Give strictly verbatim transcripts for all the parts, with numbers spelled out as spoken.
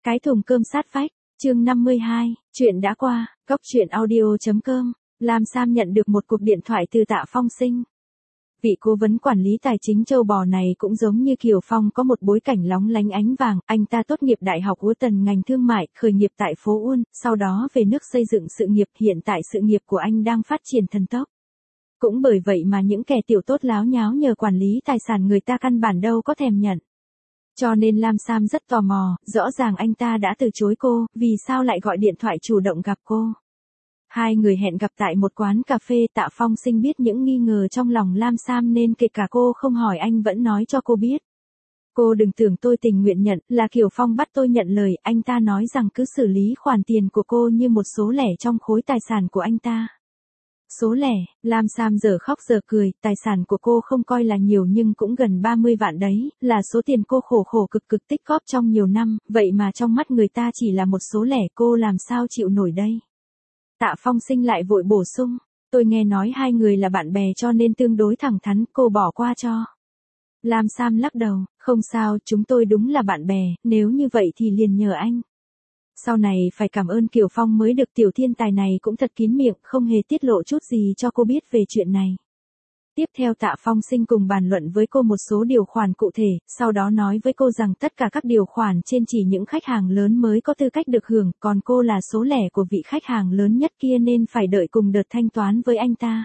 Cái thùng cơm sát vách, chương năm mươi hai, chuyện đã qua, cốc truyện audio.com, Lam Sam nhận được một cuộc điện thoại từ Tạ Phong Sinh. Vị cố vấn quản lý tài chính châu bò này cũng giống như Kiều Phong có một bối cảnh lóng lánh ánh vàng, anh ta tốt nghiệp Đại học Uton ngành thương mại, khởi nghiệp tại phố Uon, sau đó về nước xây dựng sự nghiệp, hiện tại sự nghiệp của anh đang phát triển thần tốc. Cũng bởi vậy mà những kẻ tiểu tốt láo nháo nhờ quản lý tài sản người ta căn bản đâu có thèm nhận. Cho nên Lam Sam rất tò mò, rõ ràng anh ta đã từ chối cô, vì sao lại gọi điện thoại chủ động gặp cô. Hai người hẹn gặp tại một quán cà phê. Tạ Phong Sinh biết những nghi ngờ trong lòng Lam Sam nên kể cả cô không hỏi anh vẫn nói cho cô biết. Cô đừng tưởng tôi tình nguyện nhận, là Kiều Phong bắt tôi nhận lời, anh ta nói rằng cứ xử lý khoản tiền của cô như một số lẻ trong khối tài sản của anh ta. Số lẻ, Lam Sam giờ khóc giờ cười, tài sản của cô không coi là nhiều nhưng cũng gần ba mươi vạn đấy, là số tiền cô khổ khổ cực cực tích góp trong nhiều năm, vậy mà trong mắt người ta chỉ là một số lẻ, cô làm sao chịu nổi đây. Tạ Phong Sinh lại vội bổ sung, tôi nghe nói hai người là bạn bè cho nên tương đối thẳng thắn, cô bỏ qua cho. Lam Sam lắc đầu, không sao, chúng tôi đúng là bạn bè, nếu như vậy thì liền nhờ anh. Sau này phải cảm ơn Kiều Phong mới được, tiểu thiên tài này cũng thật kín miệng, không hề tiết lộ chút gì cho cô biết về chuyện này. Tiếp theo Tạ Phong Sinh cùng bàn luận với cô một số điều khoản cụ thể, sau đó nói với cô rằng tất cả các điều khoản trên chỉ những khách hàng lớn mới có tư cách được hưởng, còn cô là số lẻ của vị khách hàng lớn nhất kia nên phải đợi cùng đợt thanh toán với anh ta.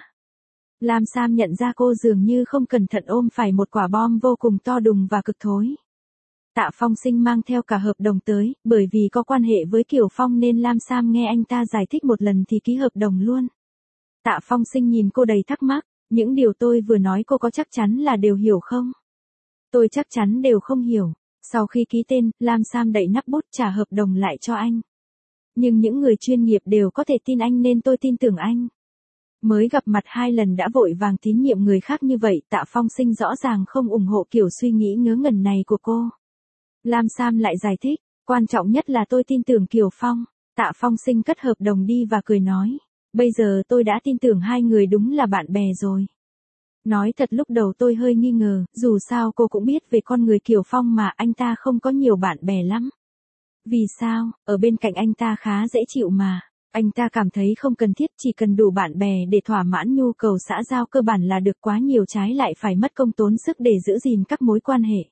Lam Sam nhận ra cô dường như không cẩn thận ôm phải một quả bom vô cùng to đùng và cực thối. Tạ Phong Sinh mang theo cả hợp đồng tới, bởi vì có quan hệ với Kiều Phong nên Lam Sam nghe anh ta giải thích một lần thì ký hợp đồng luôn. Tạ Phong Sinh nhìn cô đầy thắc mắc, những điều tôi vừa nói cô có chắc chắn là đều hiểu không? Tôi chắc chắn đều không hiểu. Sau khi ký tên, Lam Sam đậy nắp bút trả hợp đồng lại cho anh. Nhưng những người chuyên nghiệp đều có thể tin anh nên tôi tin tưởng anh. Mới gặp mặt hai lần đã vội vàng tín nhiệm người khác như vậy, Tạ Phong Sinh rõ ràng không ủng hộ kiểu suy nghĩ ngớ ngẩn này của cô. Lam Sam lại giải thích, quan trọng nhất là tôi tin tưởng Kiều Phong. Tạ Phong Sinh cất hợp đồng đi và cười nói, bây giờ tôi đã tin tưởng hai người đúng là bạn bè rồi. Nói thật lúc đầu tôi hơi nghi ngờ, dù sao cô cũng biết về con người Kiều Phong mà, anh ta không có nhiều bạn bè lắm. Vì sao, ở bên cạnh anh ta khá dễ chịu mà. Anh ta cảm thấy không cần thiết, chỉ cần đủ bạn bè để thỏa mãn nhu cầu xã giao cơ bản là được, quá nhiều trái lại phải mất công tốn sức để giữ gìn các mối quan hệ.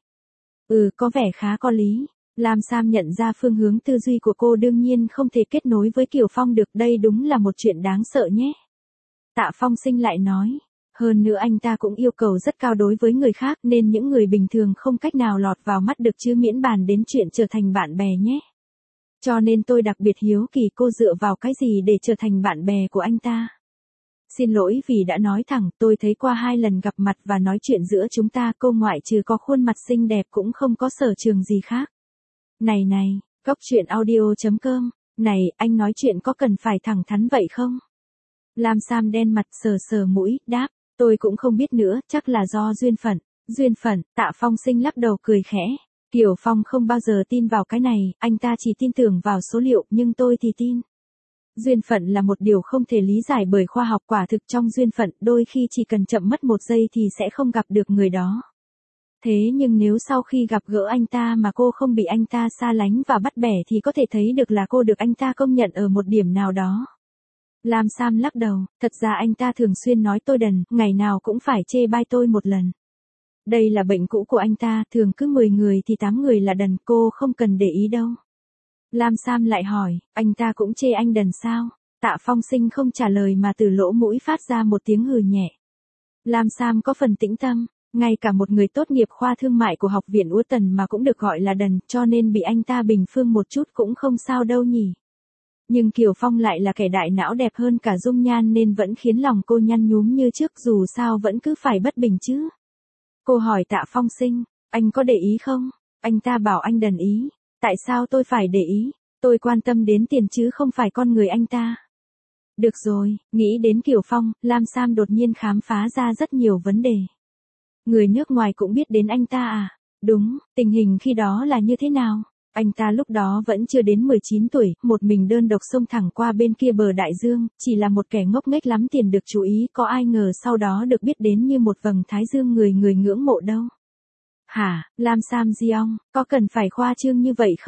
Ừ, có vẻ khá có lý. Lam Sam nhận ra phương hướng tư duy của cô đương nhiên không thể kết nối với Kiều Phong được, đây đúng là một chuyện đáng sợ nhé. Tạ Phong Sinh lại nói, hơn nữa anh ta cũng yêu cầu rất cao đối với người khác nên những người bình thường không cách nào lọt vào mắt được, chứ miễn bàn đến chuyện trở thành bạn bè nhé. Cho nên tôi đặc biệt hiếu kỳ cô dựa vào cái gì để trở thành bạn bè của anh ta. Xin lỗi vì đã nói thẳng, tôi thấy qua hai lần gặp mặt và nói chuyện giữa chúng ta, cô ngoại trừ có khuôn mặt xinh đẹp cũng không có sở trường gì khác. Này này, cốc truyện audio.com, này, anh nói chuyện có cần phải thẳng thắn vậy không? Lam Sam đen mặt sờ sờ mũi, đáp, tôi cũng không biết nữa, chắc là do duyên phận. Duyên phận, Tạ Phong Sinh lắc đầu cười khẽ. Kiều Phong không bao giờ tin vào cái này, anh ta chỉ tin tưởng vào số liệu, nhưng tôi thì tin. Duyên phận là một điều không thể lý giải bởi khoa học, quả thực trong duyên phận, đôi khi chỉ cần chậm mất một giây thì sẽ không gặp được người đó. Thế nhưng nếu sau khi gặp gỡ anh ta mà cô không bị anh ta xa lánh và bắt bẻ thì có thể thấy được là cô được anh ta công nhận ở một điểm nào đó. Lam Sam lắc đầu, thật ra anh ta thường xuyên nói tôi đần, ngày nào cũng phải chê bai tôi một lần. Đây là bệnh cũ của anh ta, thường cứ mười người thì tám người là đần, cô không cần để ý đâu. Lam Sam lại hỏi, anh ta cũng chê anh đần sao? Tạ Phong Sinh không trả lời mà từ lỗ mũi phát ra một tiếng hừ nhẹ. Lam Sam có phần tĩnh tâm, ngay cả một người tốt nghiệp khoa thương mại của học viện Uton mà cũng được gọi là đần, cho nên bị anh ta bình phương một chút cũng không sao đâu nhỉ. Nhưng Kiều Phong lại là kẻ đại não đẹp hơn cả dung nhan nên vẫn khiến lòng cô nhăn nhúm như trước, dù sao vẫn cứ phải bất bình chứ. Cô hỏi Tạ Phong Sinh, anh có để ý không? Anh ta bảo anh đần ý. Tại sao tôi phải để ý? Tôi quan tâm đến tiền chứ không phải con người anh ta. Được rồi, nghĩ đến Kiều Phong, Lam Sam đột nhiên khám phá ra rất nhiều vấn đề. Người nước ngoài cũng biết đến anh ta à? Đúng, tình hình khi đó là như thế nào? Anh ta lúc đó vẫn chưa đến mười chín tuổi, một mình đơn độc xông thẳng qua bên kia bờ đại dương, chỉ là một kẻ ngốc nghếch lắm tiền được chú ý, có ai ngờ sau đó được biết đến như một vầng thái dương người người ngưỡng mộ đâu. Hả, Lam Sam Jeong, có cần phải khoa trương như vậy không?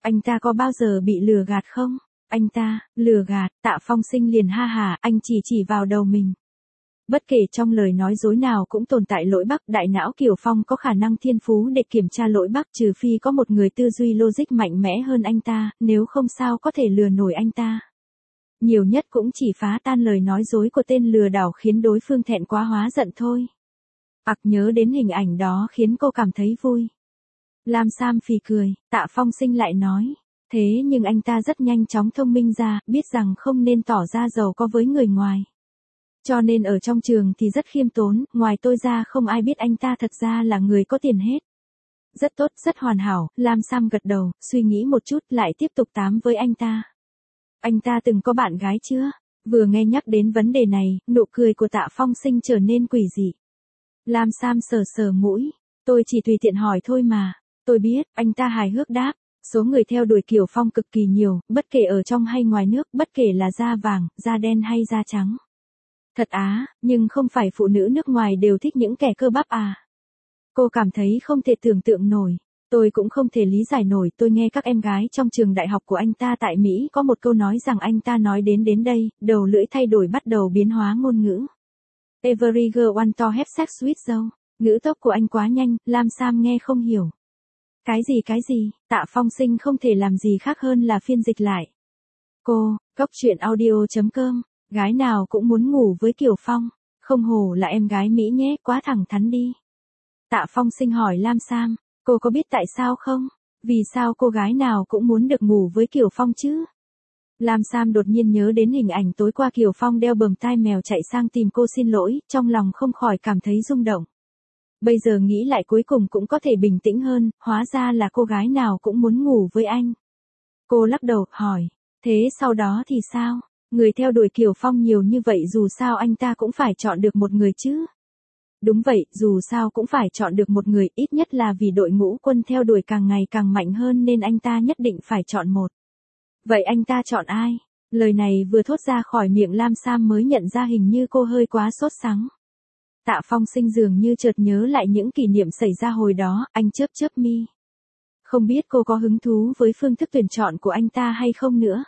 Anh ta có bao giờ bị lừa gạt không? Anh ta, lừa gạt, Tạ Phong Sinh liền ha hả, anh chỉ chỉ vào đầu mình. Bất kể trong lời nói dối nào cũng tồn tại lỗi bắc, đại não Kiều Phong có khả năng thiên phú để kiểm tra lỗi bắc, trừ phi có một người tư duy logic mạnh mẽ hơn anh ta, nếu không sao có thể lừa nổi anh ta. Nhiều nhất cũng chỉ phá tan lời nói dối của tên lừa đảo khiến đối phương thẹn quá hóa giận thôi. Ặc nhớ đến hình ảnh đó khiến cô cảm thấy vui. Lam Sam phì cười, Tạ Phong Sinh lại nói. Thế nhưng anh ta rất nhanh chóng thông minh ra, biết rằng không nên tỏ ra giàu có với người ngoài. Cho nên ở trong trường thì rất khiêm tốn, ngoài tôi ra không ai biết anh ta thật ra là người có tiền hết. Rất tốt, rất hoàn hảo, Lam Sam gật đầu, suy nghĩ một chút lại tiếp tục tám với anh ta. Anh ta từng có bạn gái chưa? Vừa nghe nhắc đến vấn đề này, nụ cười của Tạ Phong Sinh trở nên quỷ dị. Lam Sam sờ sờ mũi, tôi chỉ tùy tiện hỏi thôi mà. Tôi biết, anh ta hài hước đáp. Số người theo đuổi Kiều Phong cực kỳ nhiều, bất kể ở trong hay ngoài nước, bất kể là da vàng, da đen hay da trắng. Thật á, nhưng không phải phụ nữ nước ngoài đều thích những kẻ cơ bắp à? Cô cảm thấy không thể tưởng tượng nổi. Tôi cũng không thể lý giải nổi, tôi nghe các em gái trong trường đại học của anh ta tại Mỹ có một câu nói rằng anh ta nói đến đến đây, đầu lưỡi thay đổi bắt đầu biến hóa ngôn ngữ. Every girl wants to have sex with Joe. Ngữ tốc của anh quá nhanh, Lam Sam nghe không hiểu. Cái gì cái gì, Tạ Phong Sinh không thể làm gì khác hơn là phiên dịch lại. Cô, Cốc Truyện Audio chấm com, gái nào cũng muốn ngủ với Kiều Phong, không hổ là em gái Mỹ nhé, quá thẳng thắn đi. Tạ Phong Sinh hỏi Lam Sam, cô có biết tại sao không? Vì sao cô gái nào cũng muốn được ngủ với Kiều Phong chứ? Lam Sam đột nhiên nhớ đến hình ảnh tối qua Kiều Phong đeo bờm tai mèo chạy sang tìm cô xin lỗi, trong lòng không khỏi cảm thấy rung động. Bây giờ nghĩ lại cuối cùng cũng có thể bình tĩnh hơn, hóa ra là cô gái nào cũng muốn ngủ với anh. Cô lắc đầu, hỏi, thế sau đó thì sao? Người theo đuổi Kiều Phong nhiều như vậy dù sao anh ta cũng phải chọn được một người chứ? Đúng vậy, dù sao cũng phải chọn được một người, ít nhất là vì đội ngũ quân theo đuổi càng ngày càng mạnh hơn nên anh ta nhất định phải chọn một. Vậy anh ta chọn ai? Lời này vừa thốt ra khỏi miệng Lam Sam mới nhận ra hình như cô hơi quá sốt sắng. Tạ Phong Sinh dường như chợt nhớ lại những kỷ niệm xảy ra hồi đó, anh chớp chớp mi. Không biết cô có hứng thú với phương thức tuyển chọn của anh ta hay không nữa?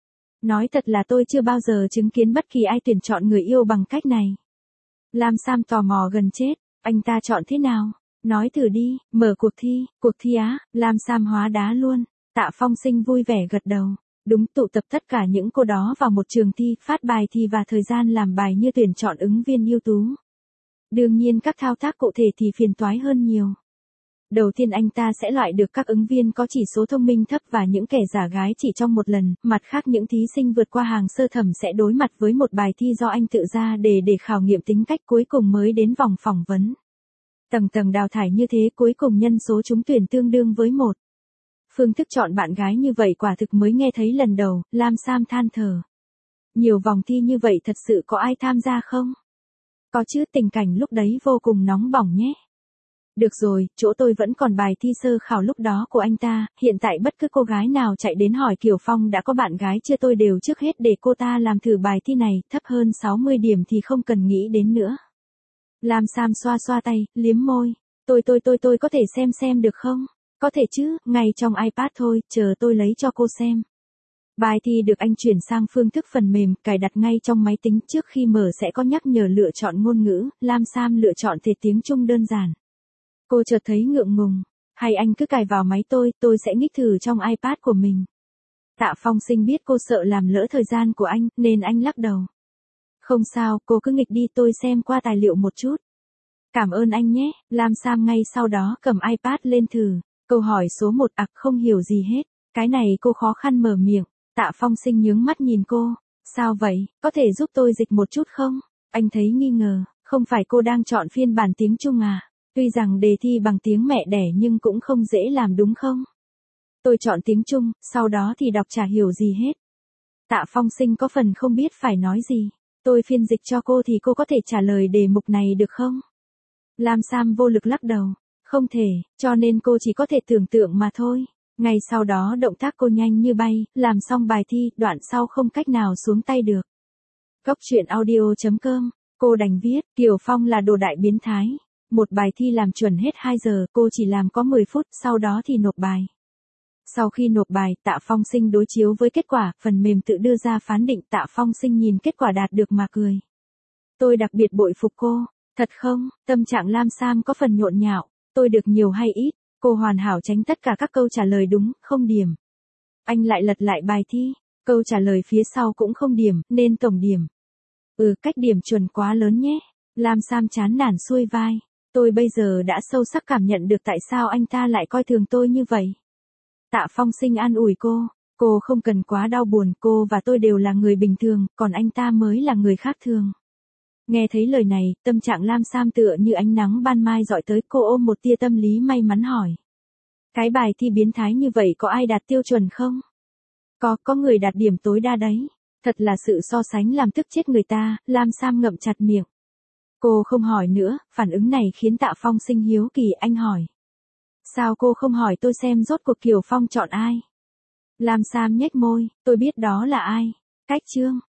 Nói thật là tôi chưa bao giờ chứng kiến bất kỳ ai tuyển chọn người yêu bằng cách này. Lam Sam tò mò gần chết, anh ta chọn thế nào? Nói thử đi, mở cuộc thi, cuộc thi á, Lam Sam hóa đá luôn. Tạ Phong Sinh vui vẻ gật đầu. Đúng, tụ tập tất cả những cô đó vào một trường thi, phát bài thi và thời gian làm bài như tuyển chọn ứng viên ưu tú. Đương nhiên các thao tác cụ thể thì phiền toái hơn nhiều. Đầu tiên anh ta sẽ loại được các ứng viên có chỉ số thông minh thấp và những kẻ giả gái chỉ trong một lần, mặt khác những thí sinh vượt qua hàng sơ thẩm sẽ đối mặt với một bài thi do anh tự ra để để khảo nghiệm tính cách, cuối cùng mới đến vòng phỏng vấn. Tầng tầng đào thải như thế, cuối cùng nhân số trúng tuyển tương đương với một. Phương thức chọn bạn gái như vậy quả thực mới nghe thấy lần đầu, Lam Sam than thở. Nhiều vòng thi như vậy thật sự có ai tham gia không? Có chứ, tình cảnh lúc đấy vô cùng nóng bỏng nhé. Được rồi, chỗ tôi vẫn còn bài thi sơ khảo lúc đó của anh ta, hiện tại bất cứ cô gái nào chạy đến hỏi Kiều Phong đã có bạn gái chưa tôi đều trước hết để cô ta làm thử bài thi này, thấp hơn sáu mươi điểm thì không cần nghĩ đến nữa. Lam Sam xoa xoa tay, liếm môi, tôi tôi tôi tôi có thể xem xem được không? Có thể chứ, ngay trong iPad thôi, chờ tôi lấy cho cô xem. Bài thi được anh chuyển sang phương thức phần mềm, cài đặt ngay trong máy tính, trước khi mở sẽ có nhắc nhở lựa chọn ngôn ngữ, Lam Sam lựa chọn thể tiếng Trung đơn giản. Cô chợt thấy ngượng ngùng, hay anh cứ cài vào máy tôi, tôi sẽ nghích thử trong iPad của mình. Tạ Phong Sinh biết cô sợ làm lỡ thời gian của anh, nên anh lắc đầu. Không sao, cô cứ nghịch đi, tôi xem qua tài liệu một chút. Cảm ơn anh nhé, Lam Sam ngay sau đó cầm iPad lên thử. Câu hỏi số một, ặc không hiểu gì hết. Cái này cô khó khăn mở miệng. Tạ Phong Sinh nhướng mắt nhìn cô. Sao vậy, có thể giúp tôi dịch một chút không? Anh thấy nghi ngờ, không phải cô đang chọn phiên bản tiếng Trung à? Tuy rằng đề thi bằng tiếng mẹ đẻ nhưng cũng không dễ làm đúng không? Tôi chọn tiếng Trung, sau đó thì đọc chả hiểu gì hết. Tạ Phong Sinh có phần không biết phải nói gì. Tôi phiên dịch cho cô thì cô có thể trả lời đề mục này được không? Lam Sam vô lực lắc đầu. Không thể, cho nên cô chỉ có thể tưởng tượng mà thôi. Ngay sau đó động tác cô nhanh như bay, làm xong bài thi, đoạn sau không cách nào xuống tay được. Cốc Truyện Audio chấm com, cô đành viết, Kiều Phong là đồ đại biến thái. Một bài thi làm chuẩn hết hai giờ, cô chỉ làm có mười phút, sau đó thì nộp bài. Sau khi nộp bài, Tạ Phong Sinh đối chiếu với kết quả, phần mềm tự đưa ra phán định. Tạ Phong Sinh nhìn kết quả đạt được mà cười. Tôi đặc biệt bội phục cô. Thật không? Tâm trạng Lam Sam có phần nhộn nhạo. Tôi được nhiều hay ít? Cô hoàn hảo tránh tất cả các câu trả lời đúng, không điểm. Anh lại lật lại bài thi. Câu trả lời phía sau cũng không điểm, nên tổng điểm. Ừ, cách điểm chuẩn quá lớn nhé. Lam Sam chán nản xuôi vai. Tôi bây giờ đã sâu sắc cảm nhận được tại sao anh ta lại coi thường tôi như vậy. Tạ Phong Sinh an ủi cô. Cô không cần quá đau buồn, cô và tôi đều là người bình thường, còn anh ta mới là người khác thường. Nghe thấy lời này, tâm trạng Lam Sam tựa như ánh nắng ban mai dọi tới, cô ôm một tia tâm lý may mắn hỏi. Cái bài thi biến thái như vậy có ai đạt tiêu chuẩn không? Có, có người đạt điểm tối đa đấy. Thật là sự so sánh làm tức chết người ta, Lam Sam ngậm chặt miệng. Cô không hỏi nữa, phản ứng này khiến Tạ Phong Sinh hiếu kỳ, anh hỏi. Sao cô không hỏi tôi xem rốt cuộc Kiều Phong chọn ai? Lam Sam nhếch môi, tôi biết đó là ai. Cách chương.